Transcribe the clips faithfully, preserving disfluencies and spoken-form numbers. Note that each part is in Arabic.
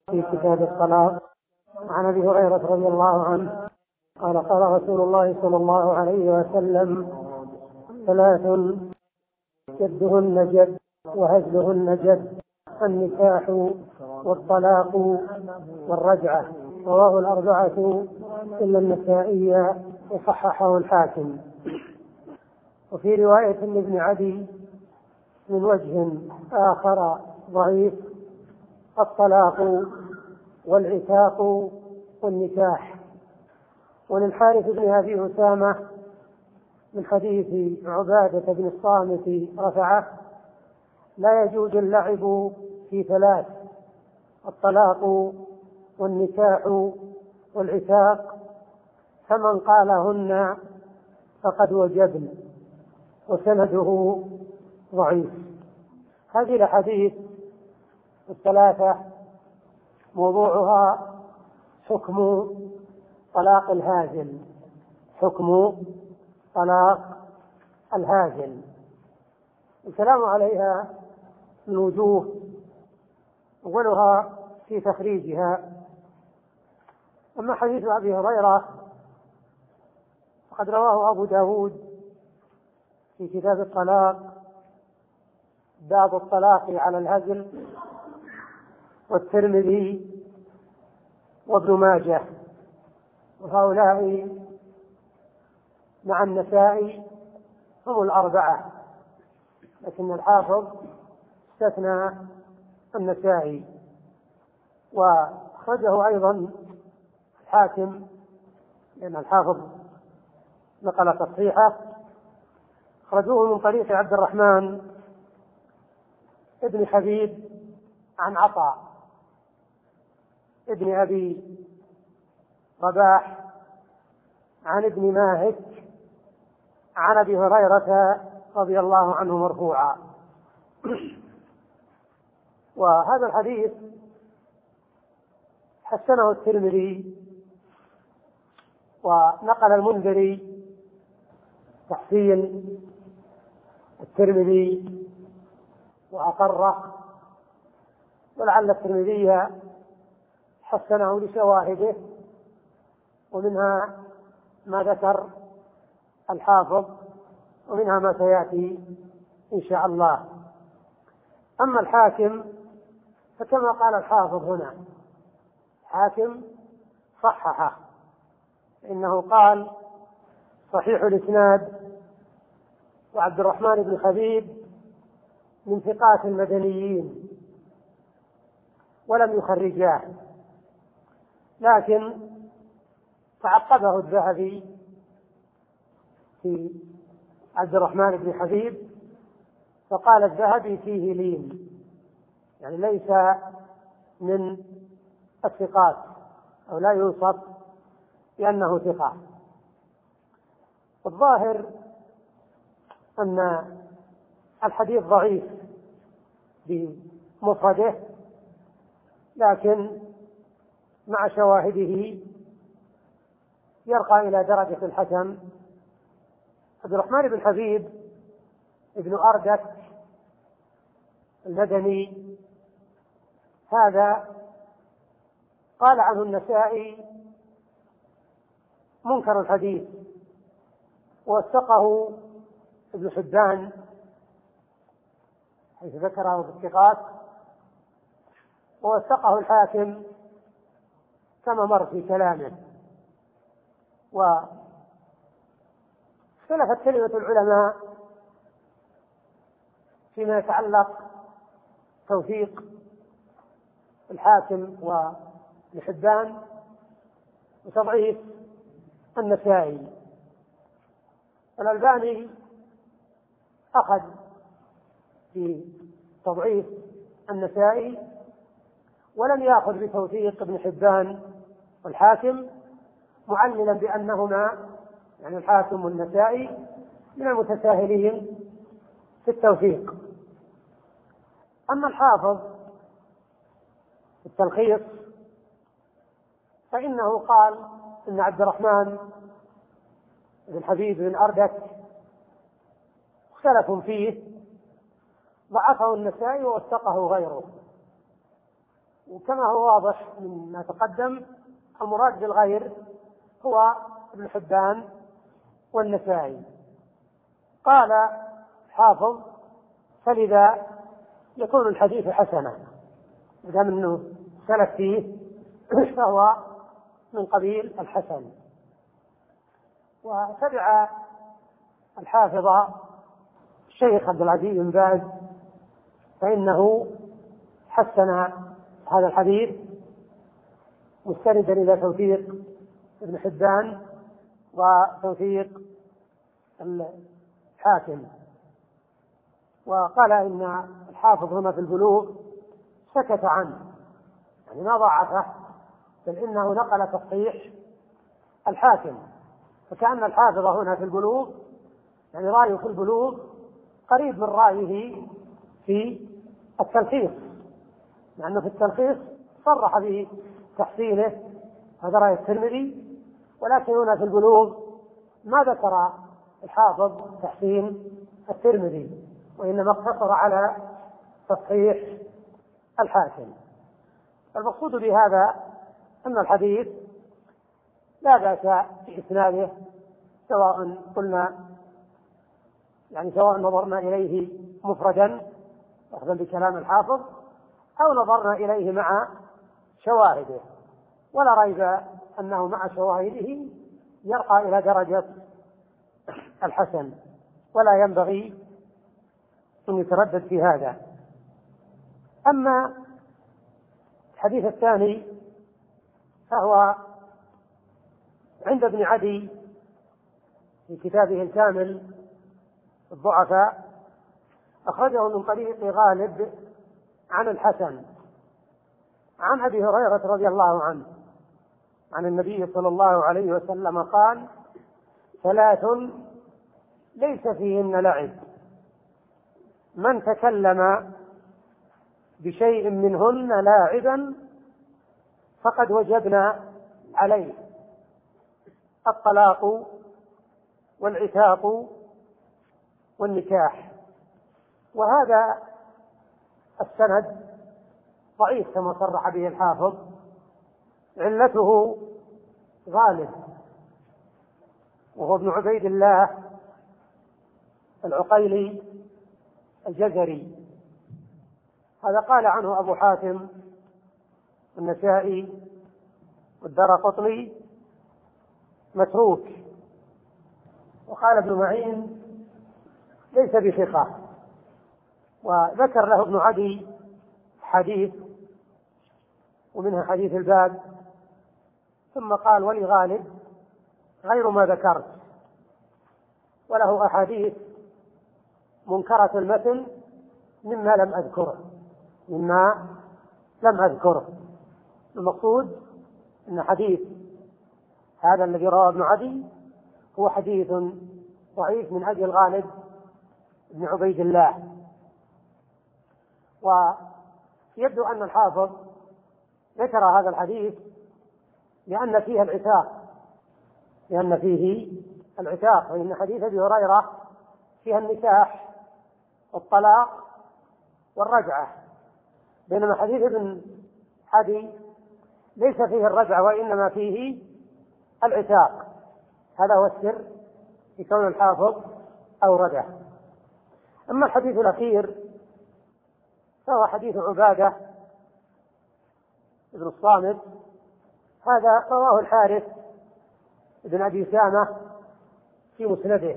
في كتاب الطلاق عن أبي هريرة رضي الله عنه قال قال رسول الله صلى الله عليه وسلم: ثلاث جدهن جد وهزلهن جد: النكاح والطلاق والرجعة. رواه الأربعة إلا النسائي وصححه الحاكم. وفي رواية لابن عدي من وجه آخر ضعيف: الطلاق والعتاق والنكاح. وللحارث بن أبي أسامة من حديث عبادة بن الصامت رفعه: لا يجوز اللعب في ثلاث: الطلاق والنكاح والعتاق، فمن قالهن فقد وجبن. وسنده ضعيف. هذه الأحاديث الثلاثة موضوعها حكم طلاق الهازل حكم طلاق الهازل الكلام عليها من وجوه، أولها في تخريجها. أما حديث أبي هريرة فقد رواه أبو داود في كتاب الطلاق باب الطلاق على الهزل، والترمذي وابن ماجه، وهؤلاء مع النسائي هم الأربعة، لكن الحافظ استثنى النسائي. وأخرجه أيضا الحاكم لأن الحافظ نقل تصحيحه، أخرجوه من طريق عبد الرحمن ابن حبيب عن عطاء ابن أبي رباح عن ابن ماهك عن أبي هريرة رضي الله عنه مرفوعا. وهذا الحديث حسنه الترمذي، ونقل المنذري تحسين الترمذي وأقره، ولعل الترمذي حسنه لشواهده، ومنها ما ذكر الحافظ ومنها ما سيأتي إن شاء الله. أما الحاكم فكما قال الحافظ هنا، الحاكم صححه، إنه قال: صحيح الإسناد، وعبد الرحمن بن حبيب من ثقات المدنيين، ولم يخرجاه، لكن تعقبه الذهبي في عبد الرحمن بن حبيب فقال الذهبي فيه لين، يعني ليس من الثقات أو لا يوصف بأنه ثقة. الظاهر أن الحديث ضعيف بمفرده، لكن مع شواهده يرقى إلى درجة الحسن. عبد الرحمن بن حبيب ابن أردك المدني هذا قال عنه النسائي منكر الحديث، ووثقه ابن حبان حيث ذكره في الثقات، ووثقه الحاكم كما مر في كلامه. واختلفت كلمة العلماء فيما يتعلق توثيق الحاكم وابن حبان وتضعيف النسائي. الألباني أخذ في تضعيف النسائي ولم يأخذ بتوثيق ابن حبان والحاكم، معللا بأنهما يعني الحاكم والنسائي من المتساهلين في التوثيق. أما الحافظ في التلخيص فإنه قال إن عبد الرحمن بن حبيب بن أردك اختلف فيه، ضعفه النسائي ووثقه غيره، وكما هو واضح من ما تقدم المراد بالغير هو ابن حبان والنسائي. قال حافظ: فلذا يكون الحديث حسنا، إذا منه سلف فيه فهو من قبيل الحسن. وتبع الحافظ الشيخ عبد العزيز بن باز فإنه حسن هذا الحديث مستندا إلى توثيق ابن حبان وتوثيق الحاكم. وقال إن الحافظ هنا في البلوغ سكت عنه، يعني ما ضعفه، بل إنه نقل تصحيح الحاكم، فكأن الحافظ هنا في البلوغ يعني رأيه في البلوغ قريب من رأيه في التلخيص، لأنه في التلخيص صرح بتحسينه، هذا رأي الترمذي، ولكن هنا في البلوغ ما ذكر الحافظ تحسين الترمذي، وإنما اقتصر على تصحيح الحاكم. المقصود بهذا أن الحديث لا بأس بإسناده، سواء قلنا يعني سواء نظرنا إليه مفردا أخذا بكلام الحافظ أو نظرنا إليه مع شواهده، ولا ريب أنه مع شواهده يرقى إلى درجة الحسن، ولا ينبغي أن يتردد في هذا. أما الحديث الثاني فهو عند ابن عدي في كتابه الكامل الضعفاء، أخرجه من طريق غالب عن الحسن عن أبي هريرة رضي الله عنه عن النبي صلى الله عليه وسلم قال: ثلاث ليس فيهن لعب، من تكلم بشيء منهن لاعبا فقد وجبنا عليه: الطلاق والعتاق والنكاح. وهذا السند ضعيف كما صرح به الحافظ، علته غالب وهو ابن عبيد الله العقيلي الجزري، هذا قال عنه أبو حاتم والنسائي والدارقطني متروك. وقال ابن معين ليس بثقة. وذكر له ابن عدي حديث ومنها حديث الباب، ثم قال: ولغالب غير ما ذكرت، وله أحاديث منكرة المتن مما لم أذكره مما لم أذكره المقصود أن حديث هذا الذي رواه ابن عدي هو حديث ضعيف من أجل غالب بن عبيد الله. ويبدو أن الحافظ ذكر هذا الحديث لأن فيه العتاق لأن فيه العتاق وإن حديث أبي هريرة فيها النكاح والطلاق والرجعة، بينما حديث ابن عدي ليس فيه الرجعة وإنما فيه العتاق. هذا هو السر في كون الحافظ أورده. أما الحديث الأخير فهو حديث عبادة ابن الصامت، هذا رواه الحارث ابن أبي سامة في مسنده،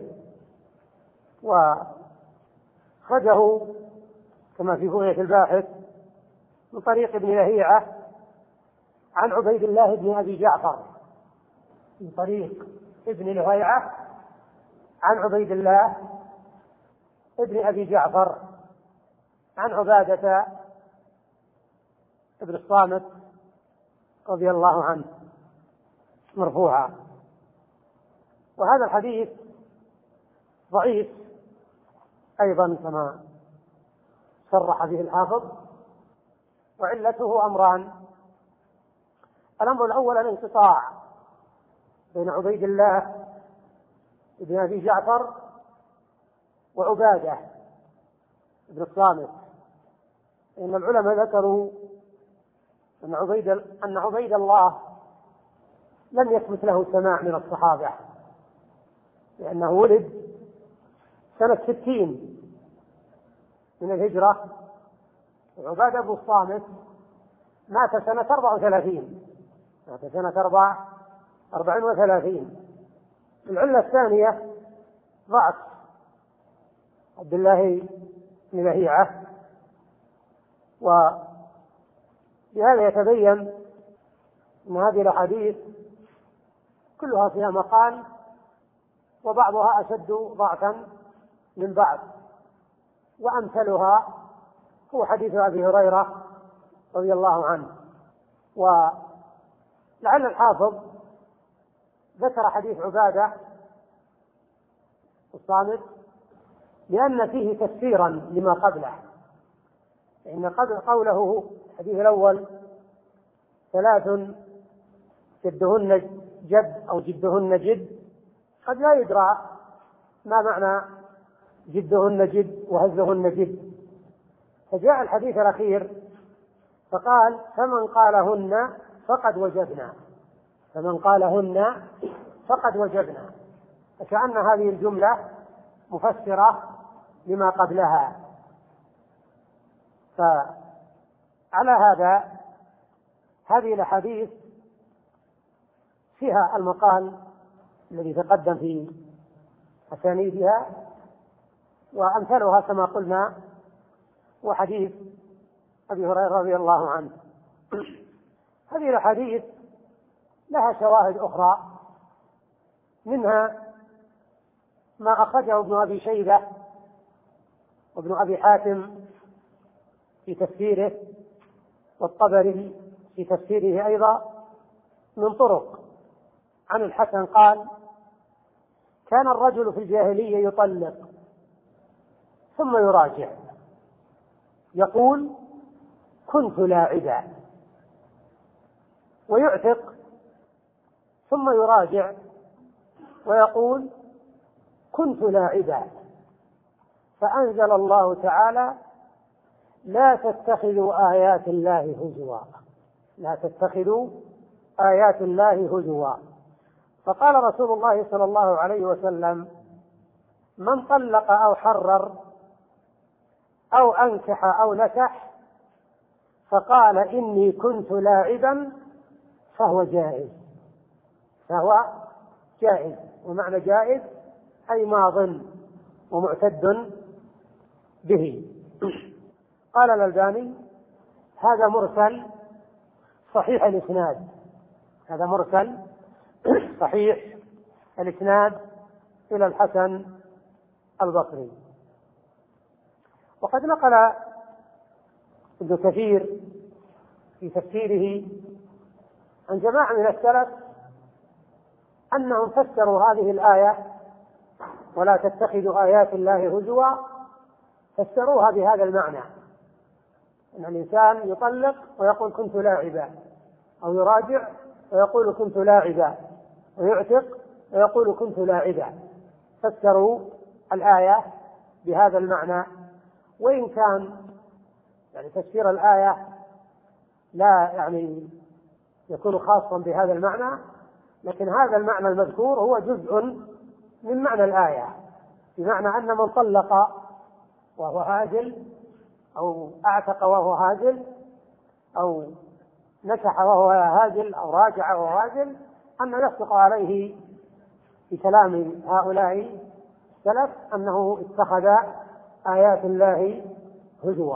وخرجه كما في بغية الباحث من طريق ابن لهيعة عن عبيد الله بن أبي جعفر، من طريق ابن لهيعة عن عبيد الله ابن أبي جعفر عن عبادة ابن الصامت رضي الله عنه مرفوعا. وهذا الحديث ضعيف أيضا كما صرح به الحافظ، وعلته أمران: الأمر الأول الانقطاع بين عبيد الله ابن أبي جعفر وعبادة ابن الصامت، إن العلماء ذكروا أن عبيد, أن عبيد الله لم يثبت له سماع من الصحابة، لأنه ولد سنة ستين من الهجرة، وعبادة بن الصامت مات سنة أربع وثلاثين مات سنة أربع أربع وثلاثين. العلة الثانية ضعف عبد الله بن لهيعة، وبهذا يتبين أن هذه الأحاديث كلها فيها مقال، وبعضها أشد ضعفا من بعض، وأمثلها هو حديث أبي هريرة رضي الله عنه. ولعل الحافظ ذكر حديث عبادة الصامت لأن فيه تفسيرا لما قبله، لأن قبل قوله الحديث الأول ثلاث جدهن جد أو جدهن جد، قد لا يدرى ما معنى جدهن جد وهزهن جد، فجاء الحديث الأخير فقال فمن قالهن فقد وجبنا فمن قالهن فقد وجبنا، فكأن هذه الجملة مفسرة لما قبلها. فعلى هذا هذه الأحاديث فيها المقال الذي تقدم في أسانيدها، وأمثلها كما قلنا وحديث أبي هريرة رضي الله عنه. هذه الأحاديث لها شواهد أخرى، منها ما أخرجه ابن أبي شيبة وابن أبي حاتم في تفسيره، والطبري في تفسيره أيضا، من طرق عن الحسن قال كان الرجل في الجاهلية يطلق ثم يراجع يقول كنت لاعبا، ويعتق ثم يراجع ويقول كنت لاعبا، فأنزل الله تعالى لا تتخذوا آيات الله هزوا لا تتخذوا آيات الله هزوا. فقال رسول الله صلى الله عليه وسلم من طلق أو حرر أو أنكح أو نكح فقال إني كنت لاعبا فهو جائز فهو جائز ومعنى جائز أي ماض ومعتد به. قال الألباني هذا مرسل صحيح الإسناد هذا مرسل صحيح الإسناد إلى الحسن البصري. وقد نقل ابن كثير في تفسيره عن جماعة من السلف أنهم فسروا هذه الآية ولا تتخذوا آيات الله هزوا، فسروها بهذا المعنى، أن الإنسان يطلق ويقول كنت لاعبا، أو يراجع ويقول كنت لاعبا، ويعتق ويقول كنت لاعبا، فسروا الآية بهذا المعنى. وإن كان يعني تفسير الآية لا يعني يكون خاصا بهذا المعنى، لكن هذا المعنى المذكور هو جزء من معنى الآية، بمعنى أن من طلق وهو هاجل أو أعتق وهو هاجل أو نكح وهو هاجل أو راجع وهو هاجل أن يصدق عليه بكلام هؤلاء السلف أنه اتخذ آيات الله هزوا.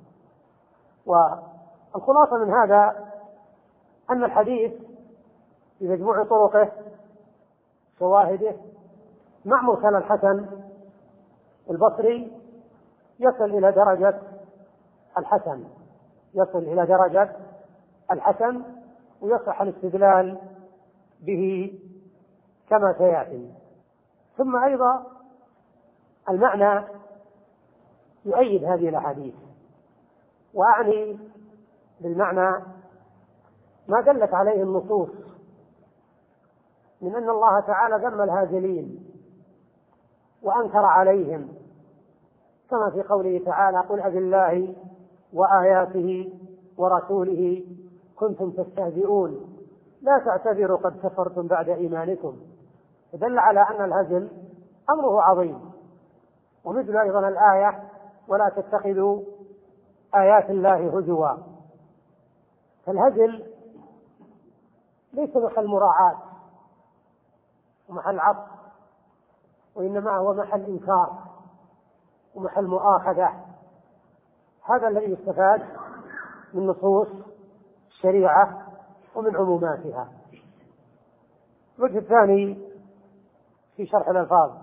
والخلاصة من هذا أن الحديث بمجموع طرقه شواهده مع مرسل الحسن البصري يصل إلى درجة الحسن يصل إلى درجة الحسن ويصح الاستدلال به كما سيأتي. ثم أيضا المعنى يؤيد هذه الأحاديث، وأعني بالمعنى ما دلت عليه النصوص من أن الله تعالى ذم الهازلين وأنكر عليهم، كما في قوله تعالى قل أبالله وآياته ورسوله كنتم تستهزئون لا تعتذروا قد كفرتم بعد إيمانكم. فدل على أن الهزل أمره عظيم. ومثل أيضا الآية ولا تتخذوا آيات الله هزوا. فالهزل ليس محل مراعاة ومحل عطف، وإنما هو محل إنكار ومحل مؤاخذة. هذا الذي يستفاد من نصوص الشريعة ومن عموماتها. الوجه الثاني في شرح الألفاظ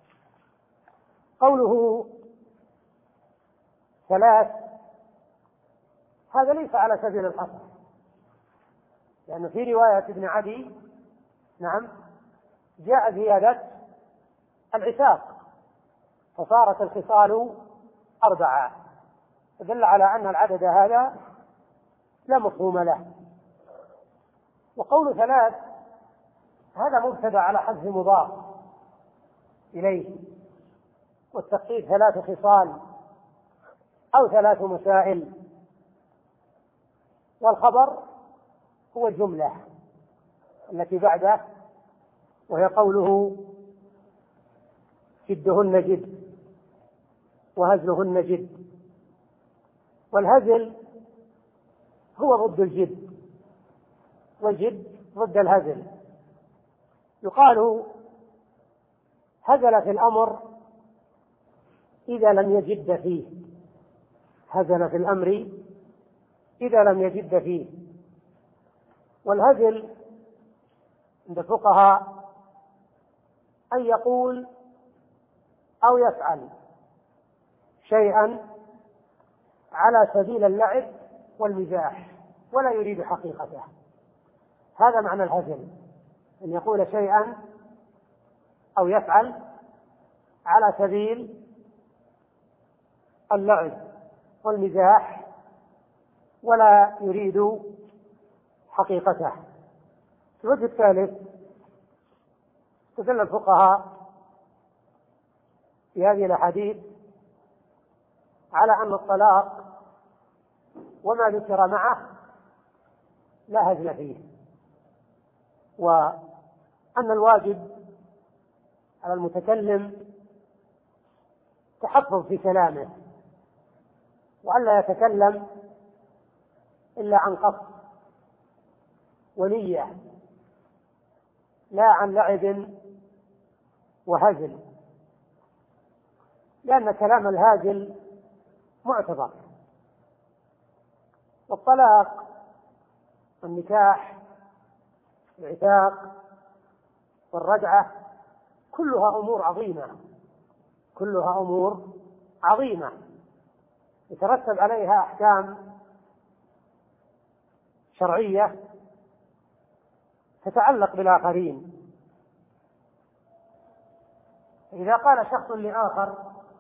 قوله ثلاث، هذا ليس على سبيل الحصر، لأن في رواية ابن عدي نعم جاء زيادة العتاق فصارت الخصال أربعة، فدل على أن العدد هذا لا مفهوم له. وقول ثلاث هذا مبتدأ على حذف مضاف إليه، والتخصيص ثلاث خصال أو ثلاث مسائل، والخبر هو الجملة التي بعده وهي قوله جدهن جد وهزلهن جد. والهزل هو ضد الجد، والجد ضد الهزل. يقال هزل في الأمر إذا لم يجد فيه، هزل في الأمر إذا لم يجد فيه. والهزل عند الفقهاء أن يقول أو يفعل شيئا على سبيل اللعب والمزاح ولا يريد حقيقته. هذا معنى الهزل، أن يقول شيئا أو يفعل على سبيل اللعب والمزاح ولا يريد حقيقته. الوجه الثالث استدل الفقهاء في هذه الأحاديث على أن الطلاق وما ذكر معه لا هزل فيه، وأن الواجب على المتكلم تحفظ في كلامه وألا يتكلم إلا عن قصد ونية لا عن لعب وهزل، لأن كلام الهازل معتبر. والطلاق والنكاح والعتاق والرجعة كلها أمور عظيمة، كلها أمور عظيمة يترتب عليها أحكام شرعية تتعلق بالآخرين. إذا قال شخص لآخر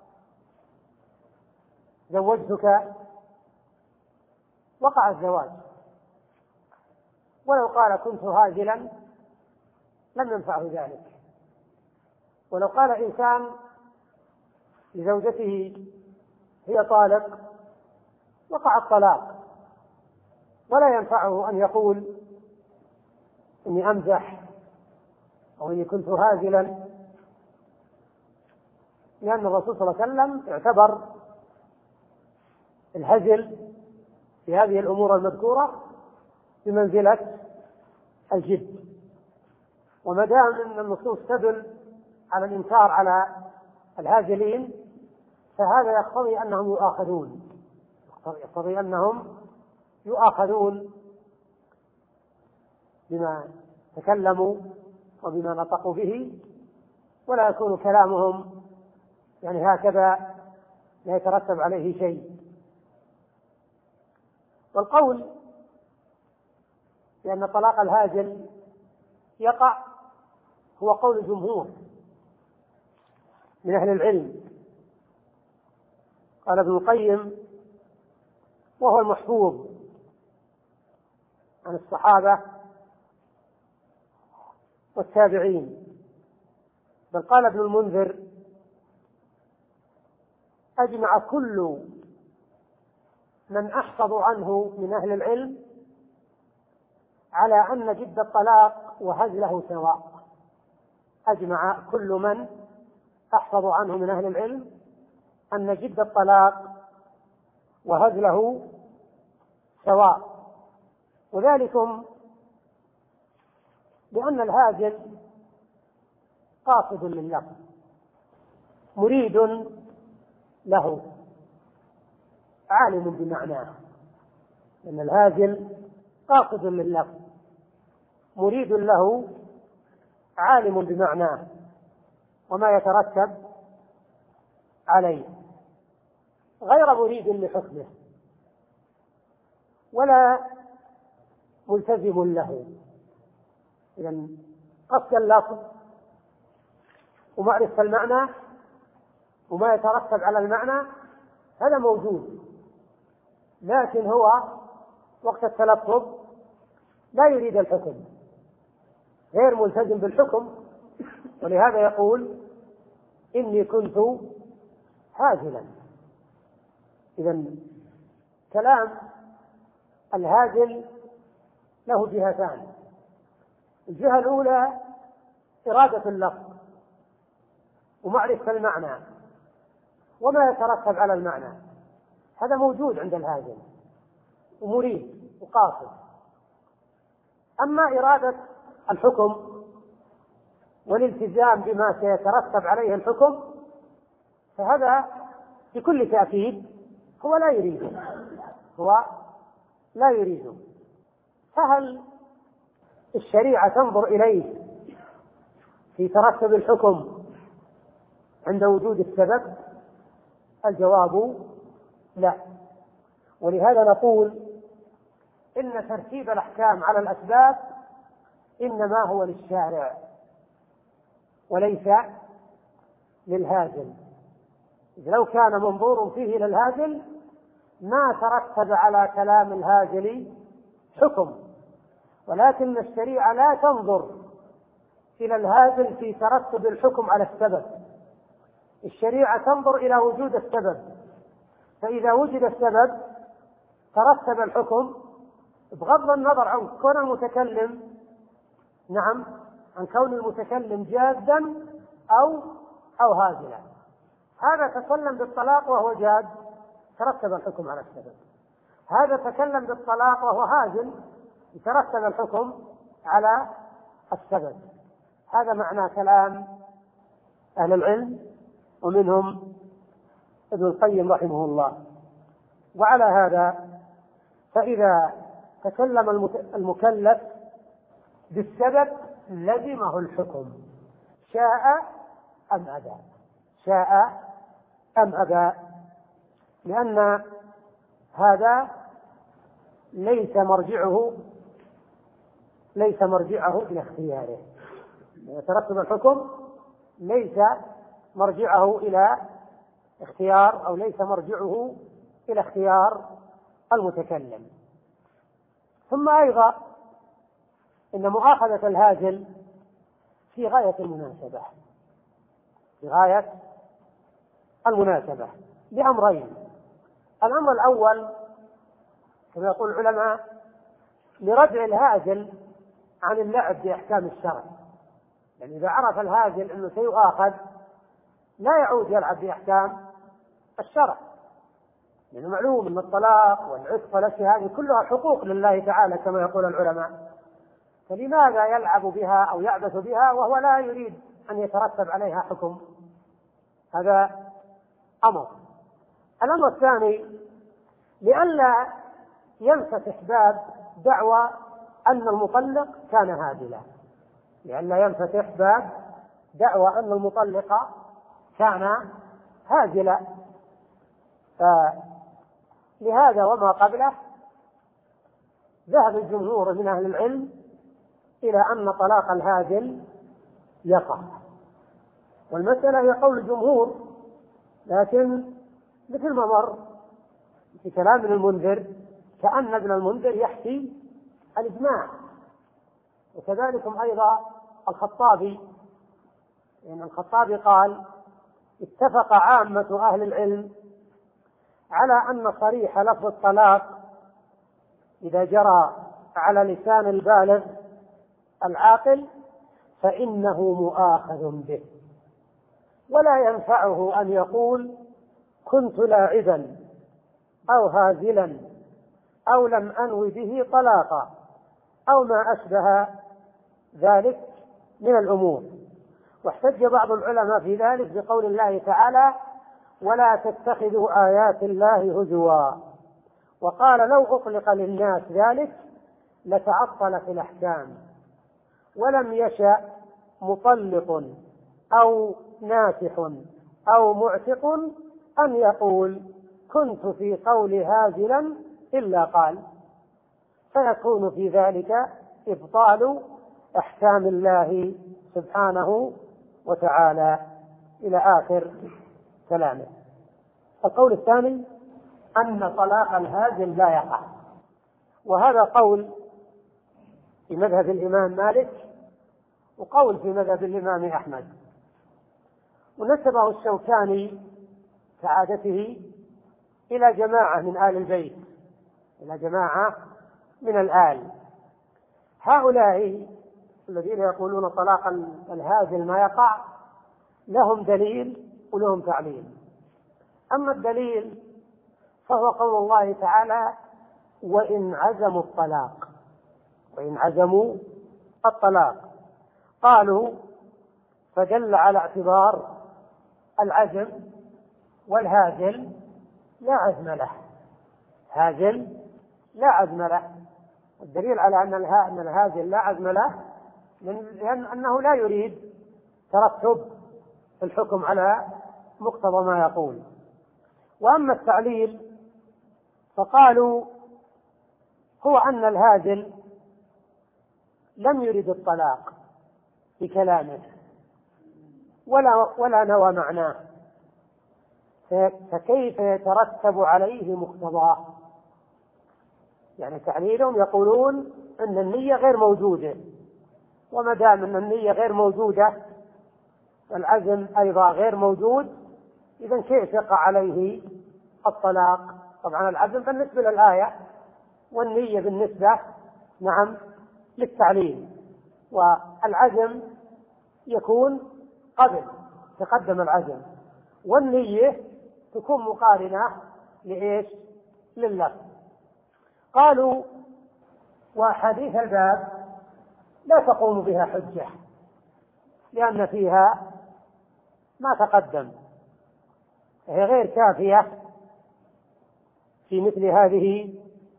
زوجتك وقع الزواج، ولو قال كنت هازلا لم ينفعه ذلك. ولو قال إنسان لزوجته هي طالق وقع الطلاق، ولا ينفعه أن يقول إني أمزح أو إني كنت هازلا، لأن الرسول صلى الله عليه وسلم اعتبر الهزل في هذه الأمور المذكورة بمنزلة الجد. وما دام أن النصوص تدل على الإنكار على الهازلين فهذا يقتضي أنهم يؤاخذون، يقتضي أنهم يؤاخذون بما تكلموا وبما نطقوا به، ولا يكون كلامهم يعني هكذا لا يترتب عليه شيء. والقول بأن طلاق الهازل يقع هو قول الجمهور من أهل العلم. قال ابن القيم وهو المحفوظ عن الصحابة والتابعين، بل قال ابن المنذر أجمع كل من أحفظ عنه من أهل العلم على أن جد الطلاق وهزله سواء. أجمع كل من أحفظ عنه من أهل العلم أن جد الطلاق وهزله سواء، وذلكم لأن الهازل قاصد لللفظ مريد له عالم بمعناه، لأن الهازل قاصد لللفظ مريد له عالم بمعناه وما يترتب عليه، غير مريد لحكمه ولا ملتزم له. إذن قصد اللفظ ومعرفة المعنى وما يترتب على المعنى هذا موجود، لكن هو وقت التلفظ لا يريد الحكم، غير ملتزم بالحكم، ولهذا يقول إني كنت هازلا. إذن كلام الهازل له جهتان: الجهة الأولى إرادة اللفظ ومعرفة المعنى وما يترتب على المعنى، هذا موجود عند الهازل ومريد وقاصد. أما إرادة الحكم والالتزام بما سيترتب عليه الحكم فهذا بكل تأكيد هو لا يريده، هو لا يريده. فهل الشريعة تنظر إليه في ترتب الحكم عند وجود السبب؟ الجواب لا. ولهذا نقول إن ترتيب الأحكام على الأسباب إنما هو للشارع وليس للهازل. لو كان منظور فيه للهازل ما ترتب على كلام الهازل حكم، ولكن الشريعة لا تنظر إلى الهازل في ترتب الحكم على السبب، الشريعة تنظر إلى وجود السبب، فإذا وجد السبب ترتب الحكم بغض النظر عن كون المتكلم نعم عن كون المتكلم جادا أو أو هازلا. هذا تكلم بالطلاق وهو جاد ترتب الحكم على السبب، هذا تكلم بالطلاق وهو هازل يترتب الحكم على السبب. هذا معنى كلام أهل العلم ومنهم ابن القيم رحمه الله. وعلى هذا فإذا تكلم المكلف بالسبب لزمه الحكم شاء أم أبى، شاء أم أبى، لأن هذا ليس مرجعه ليس مرجعه إلى اختياره، يترتب الحكم ليس مرجعه إلى اختيار أو ليس مرجعه إلى اختيار المتكلم. ثم أيضا إن مؤاخذة الهازل في غاية المناسبة في غاية المناسبة لأمرين: الأمر الأول كما يقول العلماء لردع الهازل عن اللعب بأحكام الشرع، يعني إذا عرف الهازل أنه سيؤاخذ لا يعود يلعب بأحكام الشرع، لأنه يعني معلوم أن الطلاق والعتق والأشياء هذه كلها حقوق لله تعالى كما يقول العلماء، فلماذا يلعب بها أو يعبث بها وهو لا يريد أن يترتب عليها حكم؟ هذا أمر. الأمر الثاني لئلا ينفتح باب دعوى أن المطلق كان هازلا، لئلا ينفتح باب دعوى أن المطلق كان هازلا. فلهذا وما قبله ذهب الجمهور من أهل العلم إلى أن طلاق الهازل يقع، والمسألة هي قول الجمهور، لكن مثل ما مر في كلام ابن المنذر كأن ابن المنذر يحكي الإجماع، وكذلك أيضا الخطابي، لأن الخطابي قال اتفق عامة أهل العلم على أن صريح لفظ الطلاق إذا جرى على لسان البالغ العاقل فإنه مؤاخذ به، ولا ينفعه أن يقول كنت لاعبا أو هازلا أو لم أنو به طلاقا أو ما أشبه ذلك من الأمور. واحتج بعض العلماء في ذلك بقول الله تعالى ولا تتخذوا آيات الله هزوا، وقال لو أطلق للناس ذلك لتعطل في الأحكام، ولم يشأ مطلق أو ناسخ أو معتق أن يقول كنت في قول هازلا إلا قال، فيكون في ذلك إبطال أحكام الله سبحانه وتعالى إلى آخر كلامه. القول الثاني أن طلاق الهازل لا يقع، وهذا قول في مذهب الإمام مالك وقول في مذهب الإمام أحمد، ونسبه الشوكاني كعادته إلى جماعة من آل البيت، إلى جماعة من الآل. هؤلاء الذين يقولون طلاق الهازل ما يقع لهم دليل ولهم تعليل. أما الدليل فهو قول الله تعالى وإن عزموا الطلاق، وإن عزموا الطلاق قالوا، فدل على اعتبار العزم، والهازل لا عزم له، هازل لا عزم له. الدليل على أن الهازل لا عزم له لأن أنه لا يريد ترتب الحكم على مقتضى ما يقول. وأما التعليل فقالوا هو أن الهازل لم يرد الطلاق في كلامه ولا, ولا نوى معناه، فكيف يترتب عليه مقتضاه؟ يعني تعليلهم يقولون أن النية غير موجودة، وما دام أن النية غير موجودة والعزم أيضا غير موجود، إذن كيف يقع عليه الطلاق؟ طبعا العزم بالنسبة للآية والنية بالنسبة نعم للتعليل، والعزم يكون قبل تقدم العزم، والنية تكون مقارنة لإيش؟ لللفظ. قالوا وأحاديث الباب لا تقوم بها حجة لأن فيها ما تقدم، هي غير كافية في مثل هذه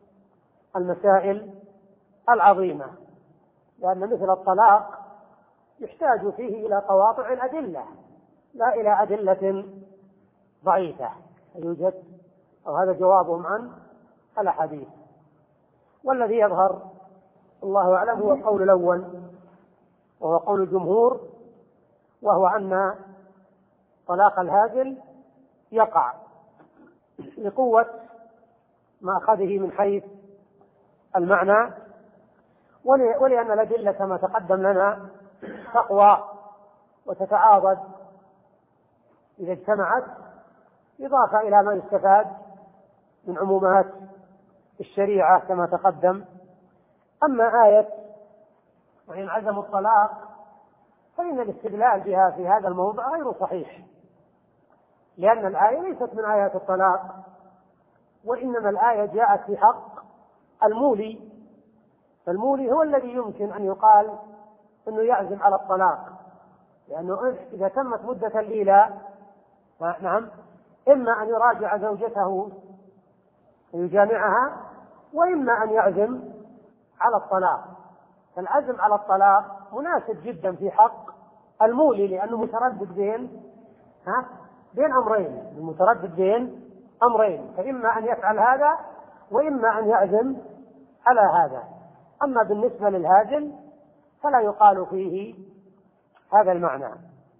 المسائل العظيمة، لأن مثل الطلاق يحتاج فيه إلى قواطع الأدلة لا إلى أدلة ضعيفة يوجد، أو هذا جوابهم عن الأحاديث. والذي يظهر الله أعلم هو القول الأول، وهو قول الجمهور، وهو أن طلاق الهازل يقع لقوة ما أخذه من حيث المعنى، ولأن الأدلة كما تقدم لنا تقوى وتتعاضد إذا اجتمعت، إضافة إلى ما يستفاد من عمومات الشريعة كما تقدم. أما آية وإن عزموا الطلاق فإن الاستدلال بها في هذا الموضع غير صحيح، لأن الآية ليست من آيات الطلاق، وإنما الآية جاءت في حق المولي، فالمولي هو الذي يمكن أن يقال أنه يعزم على الطلاق، لأنه إذا تمت مدة الإيلاء نعم إما أن يراجع زوجته ويجامعها، وإما أن يعزم على الطلاق. فالعزم على الطلاق مناسب جدا في حق المولي، لأنه متردد بين ها بين أمرين، المتردد بين أمرين، فإما أن يفعل هذا وإما أن يعزم على هذا. أما بالنسبة للهازل فلا يقال فيه هذا المعنى.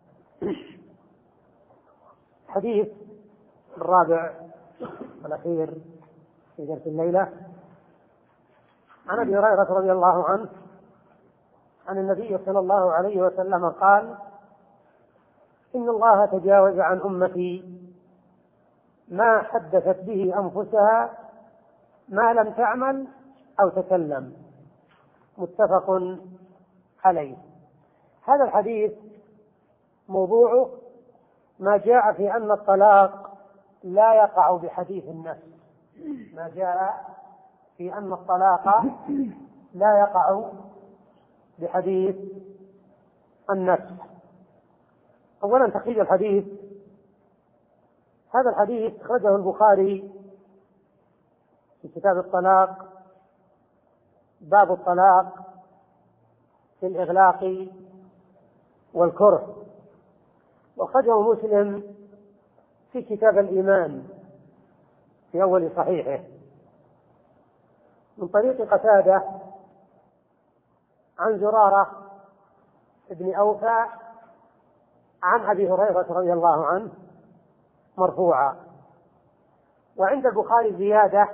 حديث الرابع والأخير في درس الليلة عن أبي هريرة رضي الله عنه عن النبي صلى الله عليه وسلم قال إن الله تجاوز عن أمتي ما حدثت به أنفسها ما لم تعمل أو تكلم. متفق عليه. هذا الحديث موضوعه ما جاء في أن الطلاق لا يقع بحديث النفس، ما جاء في أن الطلاق لا يقع بحديث النفس. أولا تخريج الحديث. هذا الحديث أخرجه البخاري في كتاب الطلاق، باب الطلاق في الإغلاق والكره، وأخرجه مسلم في كتاب الإيمان في أول صحيحه من طريق قتادة عن زرارة ابن أوفى عن أبي هريرة رضي الله عنه مرفوعا. وعند البخاري زيادة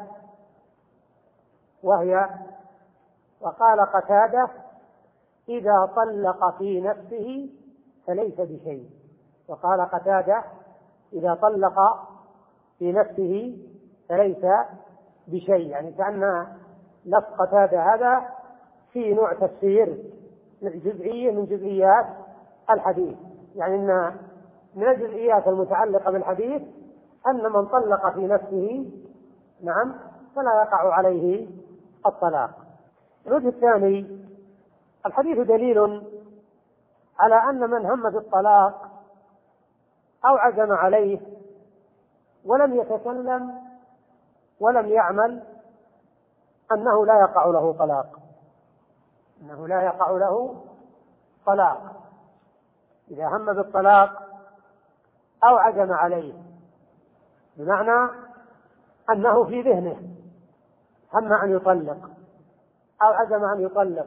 وهي: وقال قتادة إذا طلق في نفسه فليس بشيء. وقال قتادة إذا طلق في نفسه فليس بشيء، يعني كأن لفظ قتادة هذا في نوع تفسير جزئية من جزئيات الحديث، يعني أن من الجزئيات المتعلقة بالحديث أن من طلق في نفسه نعم فلا يقع عليه الطلاق. الوجه الثاني: الحديث دليل على أن من هم بالطلاق أو عزم عليه ولم يتكلم ولم يعمل أنه لا يقع له طلاق، أنه لا يقع له طلاق إذا هم بالطلاق أو عزم عليه، بمعنى أنه في ذهنه هم أن يطلق أو عزم أن يطلق،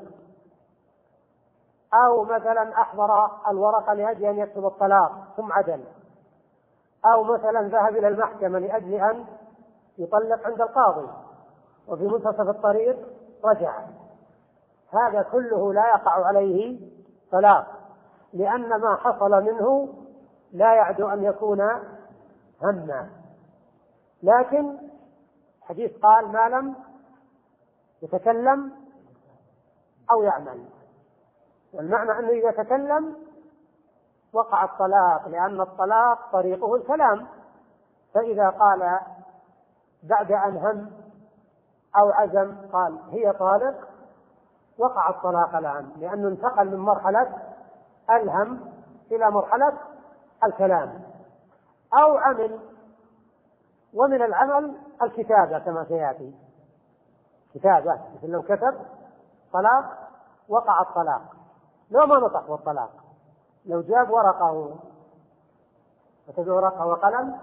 أو مثلا أحضر الورقة لأجل أن يكتب الطلاق ثم عدل، أو مثلا ذهب إلى المحكمة لأجل أن يطلق عند القاضي وفي منتصف الطريق رجع، هذا كله لا يقع عليه طلاق، لأن ما حصل منه لا يعد أن يكون هما. لكن الحديث قال ما لم يتكلم أو يعمل، والمعنى أنه إذا تكلم وقع الطلاق، لأن الطلاق طريقه الكلام، فإذا قال بعد أن هم أو عزم قال هي طالق وقع الطلاق الآن، لأنه انتقل من مرحلة الهم إلى مرحلة الكلام. أو عمل، ومن العمل الكتابة كما سيأتي، كتابة مثل لو كتب طلاق وقع الطلاق، لو ما نطق والطلاق، لو جاب ورقه كتب ورقة وقلم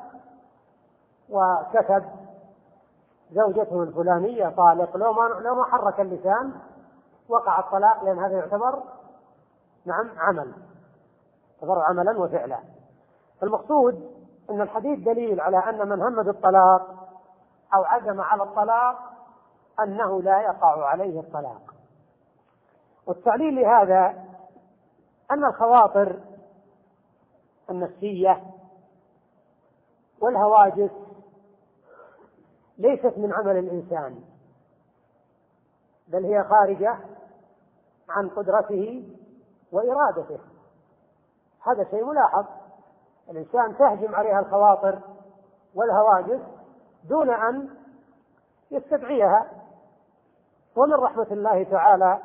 وكتب زوجته الفلانية طالق، لو ما لو ما حرك اللسان وقع الطلاق، لأن هذا يعتبر نعم عمل، يعتبر عملا وفعلا. فالمقصود أن الحديث دليل على أن من هم بالطلاق أو عزم على الطلاق أنه لا يقع عليه الطلاق. والتعليل لهذا أن الخواطر النفسية والهواجس ليست من عمل الإنسان، بل هي خارجة عن قدرته وإرادته. هذا شيء ملاحظ، الإنسان تهجم عليها الخواطر والهواجس دون أن يستدعيها. ومن رحمة الله تعالى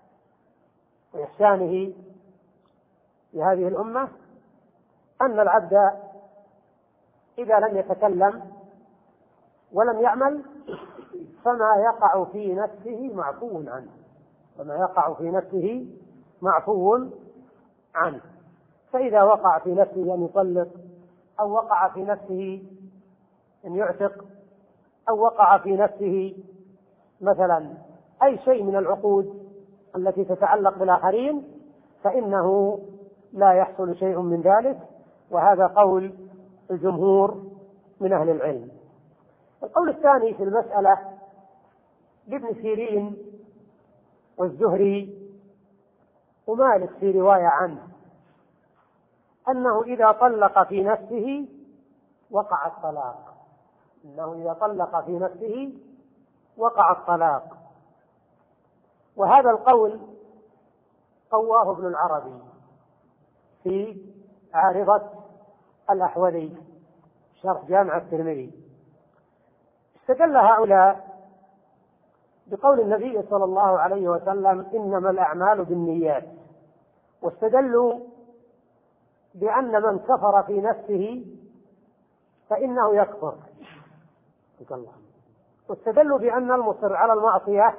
وإحسانه لهذه الأمة أن العبد إذا لم يتكلم ولم يعمل فما يقع في نفسه معفو عنه، وما يقع في نفسه معفو عنه. فإذا وقع في نفسه أن يطلق، أو وقع في نفسه أن يعتق، أو وقع في نفسه مثلا أي شيء من العقود التي تتعلق بالآخرين، فإنه لا يحصل شيء من ذلك، وهذا قول الجمهور من أهل العلم. القول الثاني في المسألة لابن سيرين والزهري ومالك في رواية عنه أنه إذا طلق في نفسه وقع الطلاق، أنه إذا طلق في نفسه وقع الطلاق. وهذا القول قواه ابن العربي في عارضة الأحوذي شرح جامع الترمذي. استدل هؤلاء بقول النبي صلى الله عليه وسلم إنما الأعمال بالنيات، واستدلوا بأن من كفر في نفسه فإنه يكفر، واستدلوا بأن المصر على المعصية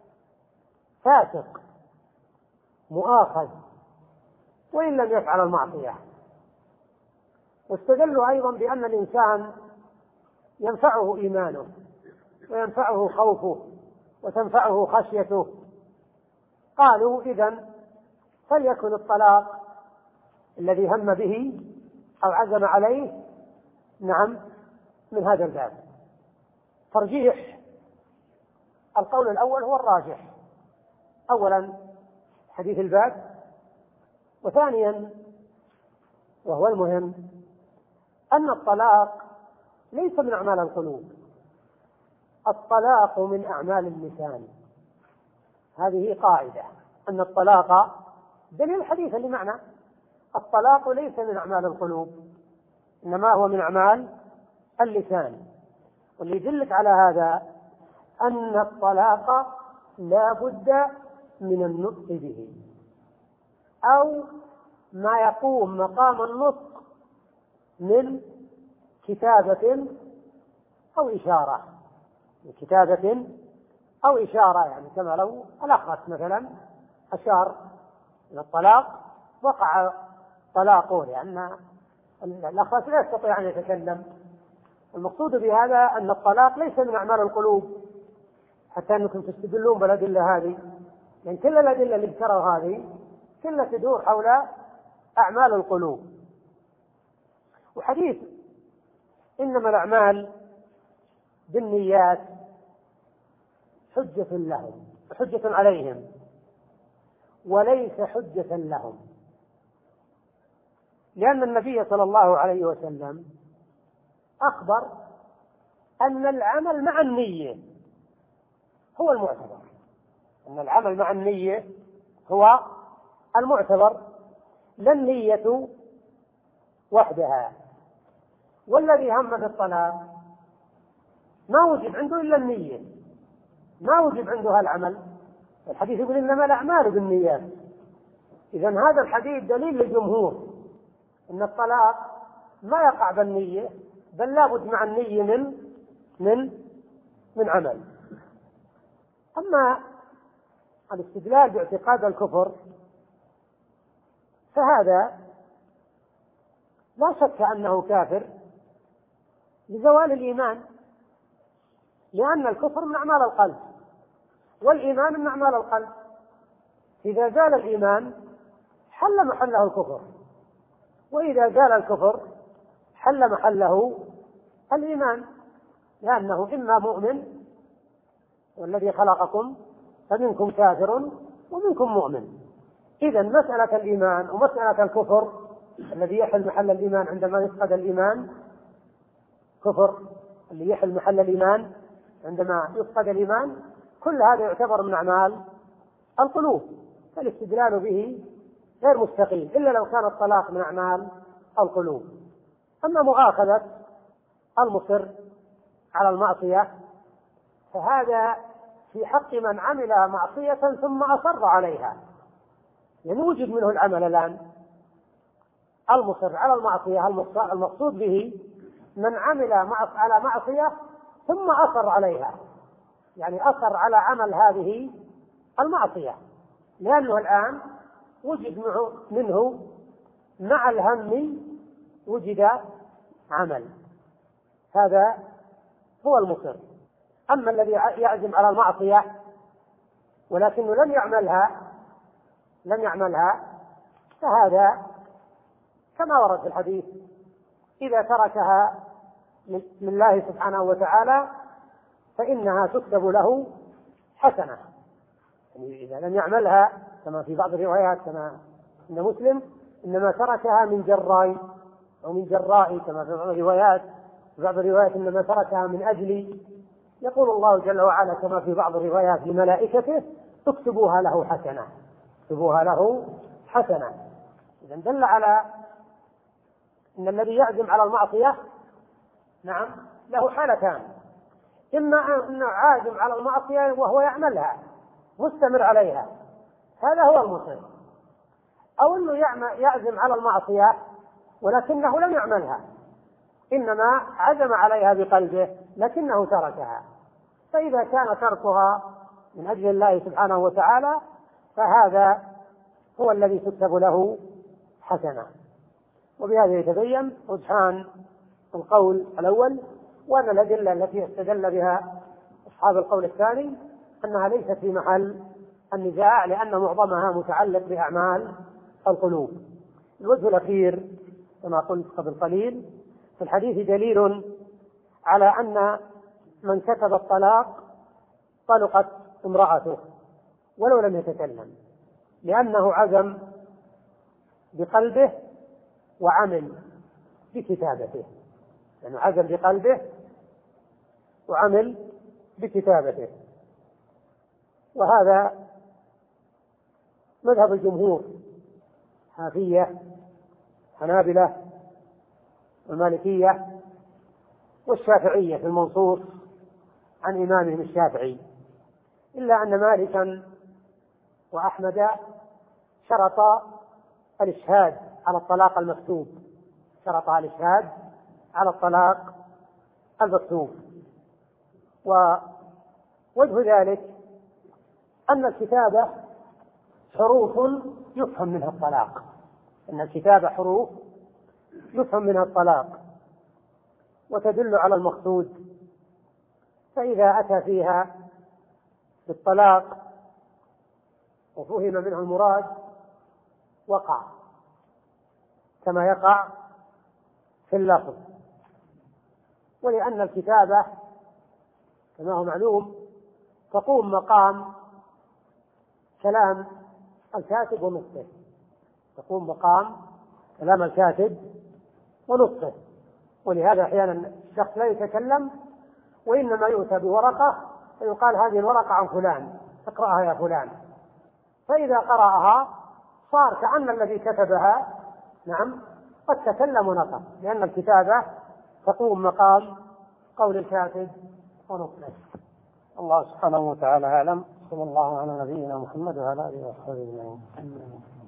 فاسق مؤاخذ وإن لم يفعل المعصية، واستدلوا أيضا بأن الإنسان ينفعه إيمانه وينفعه خوفه وتنفعه خشيته. قالوا إذن فليكن الطلاق الذي هم به أو عزم عليه نعم من هذا الباب. ترجيح القول الأول هو الراجح، أولا حديث الباب، وثانيا وهو المهم أن الطلاق ليس من أعمال القلوب، الطلاق من أعمال اللسان. هذه قاعدة أن الطلاق دليل الحديث اللي معنا، الطلاق ليس من أعمال القلوب إنما هو من أعمال اللسان. واللي يدلك على هذا أن الطلاق لا بد من النطق به أو ما يقوم مقام النطق من كتابة أو إشارة، كتابة أو إشارة، يعني كما لو الأخرس مثلا أشار إلى الطلاق وقع طلاقه، لأن الأخرس لا يستطيع أن يتكلم. المقصود بهذا أن الطلاق ليس من أعمال القلوب، حتى أنكم تستدلون بالأدلة هذه، لأن كل الأدلة اللي ذكروا هذه كلها تدور حول أعمال القلوب. وحديث إنما الأعمال بالنيات حجة لهم حجة عليهم وليس حجة لهم، لأن النبي صلى الله عليه وسلم أخبر أن العمل مع النية هو المعتبر، أن العمل مع النية هو المعتبر، لا النية وحدها. والذي هم بالطلاق ما وجب عنده إلا النية، ما وجب عنده العمل. الحديث يقول إنما الأعمال بالنيات. إذن هذا الحديث دليل للجمهور أن الطلاق ما يقع بالنية، بل لابد مع النية من من من عمل. أما الاستدلال باعتقاد الكفر فهذا لا شك أنه كافر لزوال الإيمان، لأن الكفر من أعمال القلب والإيمان من أعمال القلب. إذا زال الإيمان حل محله الكفر، وإذا زال الكفر حل محله الإيمان، لأنه إما مؤمن والذي خلقكم فمنكم كافر ومنكم مؤمن. إذن مسألة الإيمان ومسألة الكفر الذي يحل محل الإيمان عندما يفقد الإيمان كفر، اللي يحل محل الإيمان عندما يفقد الإيمان، كل هذا يعتبر من أعمال القلوب، فالاستدلال به غير مستقيم إلا لو كان الطلاق من أعمال القلوب. أما مؤاخذة المصر على المعصية فهذا في حق من عمل معصية ثم أصر عليها، يعني وجد منه العمل الآن. المصر على المعصية المقصود به من عمل على معصية ثم أصر عليها، يعني أصر على عمل هذه المعصية، لأنه الآن وجد منه مع الهم وجد عمل، هذا هو المصر. أما الذي يعزم على المعصية ولكنه لم يعملها لم يعملها فهذا كما ورد في الحديث إذا تركها لله سبحانه وتعالى فإنها تكتب له حسنة، يعني إذا لم يعملها كما في بعض الروايات كما إن مسلم إنما تركها من جراء أو من جراء، كما في بعض الروايات في بعض الروايات إنما تركها من أجلي. يقول الله جل وعلا كما في بعض الروايات لملائكته اكتبوها له حسنة، اكتبوها له حسنة. إذا دل على أن الذي يعزم على المعصية نعم له حالتان: إما أنه عازم على المعصية وهو يعملها مستمر عليها، هذا هو المصير، أو أنه يعزم على المعصية ولكنه لم يعملها، إنما عزم عليها بقلبه لكنه تركها. فإذا كان تركها من أجل الله سبحانه وتعالى فهذا هو الذي تكتب له حسنة. وبهذا يتبين رجحان القول الأول، وأن الأدلة التي استدل بها أصحاب القول الثاني أنها ليست في محل النزاع، لأن معظمها متعلق بأعمال القلوب. الوجه الأخير كما قلت قبل قليل في الحديث دليل على أن من كتب الطلاق طلقت امرأته ولو لم يتكلم، لأنه عزم بقلبه وعمل بكتابته، يعني عزم بقلبه وعمل بكتابته. وهذا مذهب الجمهور: حنفية، حنابلة، والمالكية، والشافعية في المنصوص عن إمامهم الشافعي، إلا أن مالكا وأحمد شرط الإشهاد على الطلاق المكتوب، شرط الإشهاد على الطلاق المكتوب. ووجه ذلك أن الكتابة حروف يفهم منها الطلاق، أن الكتابة حروف يفهم منها الطلاق وتدل على المقصود، فإذا أتى فيها بالطلاق وفهم منه المراد وقع كما يقع في اللفظ. ولأن الكتابة كما هو معلوم تقوم مقام كلام الكاتب ونصه، تقوم مقام كلام الكاتب ونصه. ولهذا أحيانا الشخص لا يتكلم وإنما يؤتى بورقة فيقال هذه الورقة عن فلان، اقرأها يا فلان، فإذا قرأها صار كأن الذي كتبها نعم قد تكلم ونطق، لأن الكتابة تقوم مقام قول الكاتب ونطقه. الله سبحانه وتعالى أعلم. صلى الله على نبينا محمد وعلى آله وصحبه أجمعين.